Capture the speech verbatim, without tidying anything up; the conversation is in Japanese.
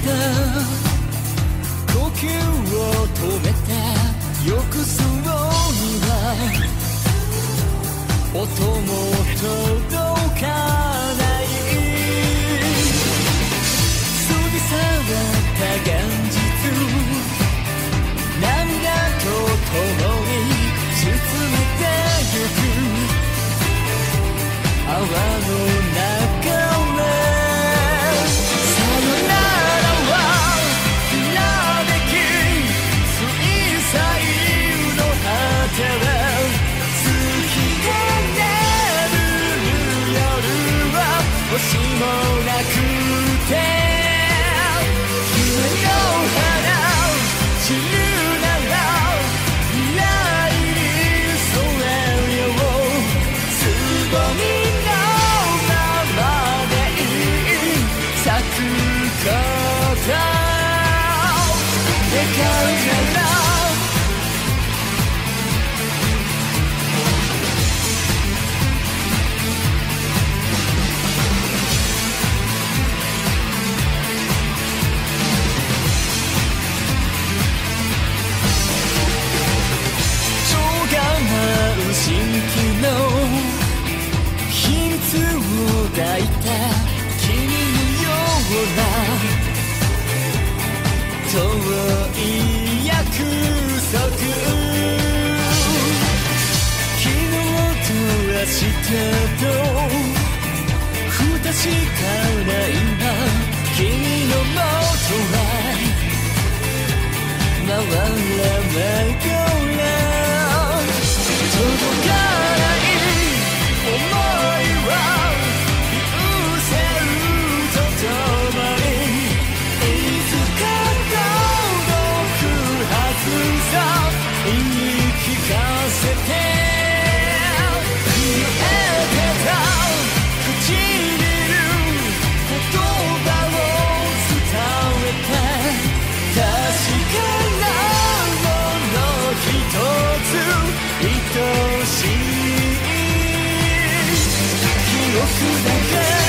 呼吸を止めた浴槽には音も届かない過ぎ去った元日涙と共に沈めてゆく泡の中でさよならはきらめき水彩の果ては月が眠る夜は星もなくて夢の花散るなら未来に添えようつぼみ咲くこと願うなら蝶が舞う蜃気の秘密を抱いた遠い約束昨日と明日と不確かな今君のもとは回らないから届かない想いは言い聞かせて震えてた唇言葉を伝えた確かなもの一つ愛しい記憶だけ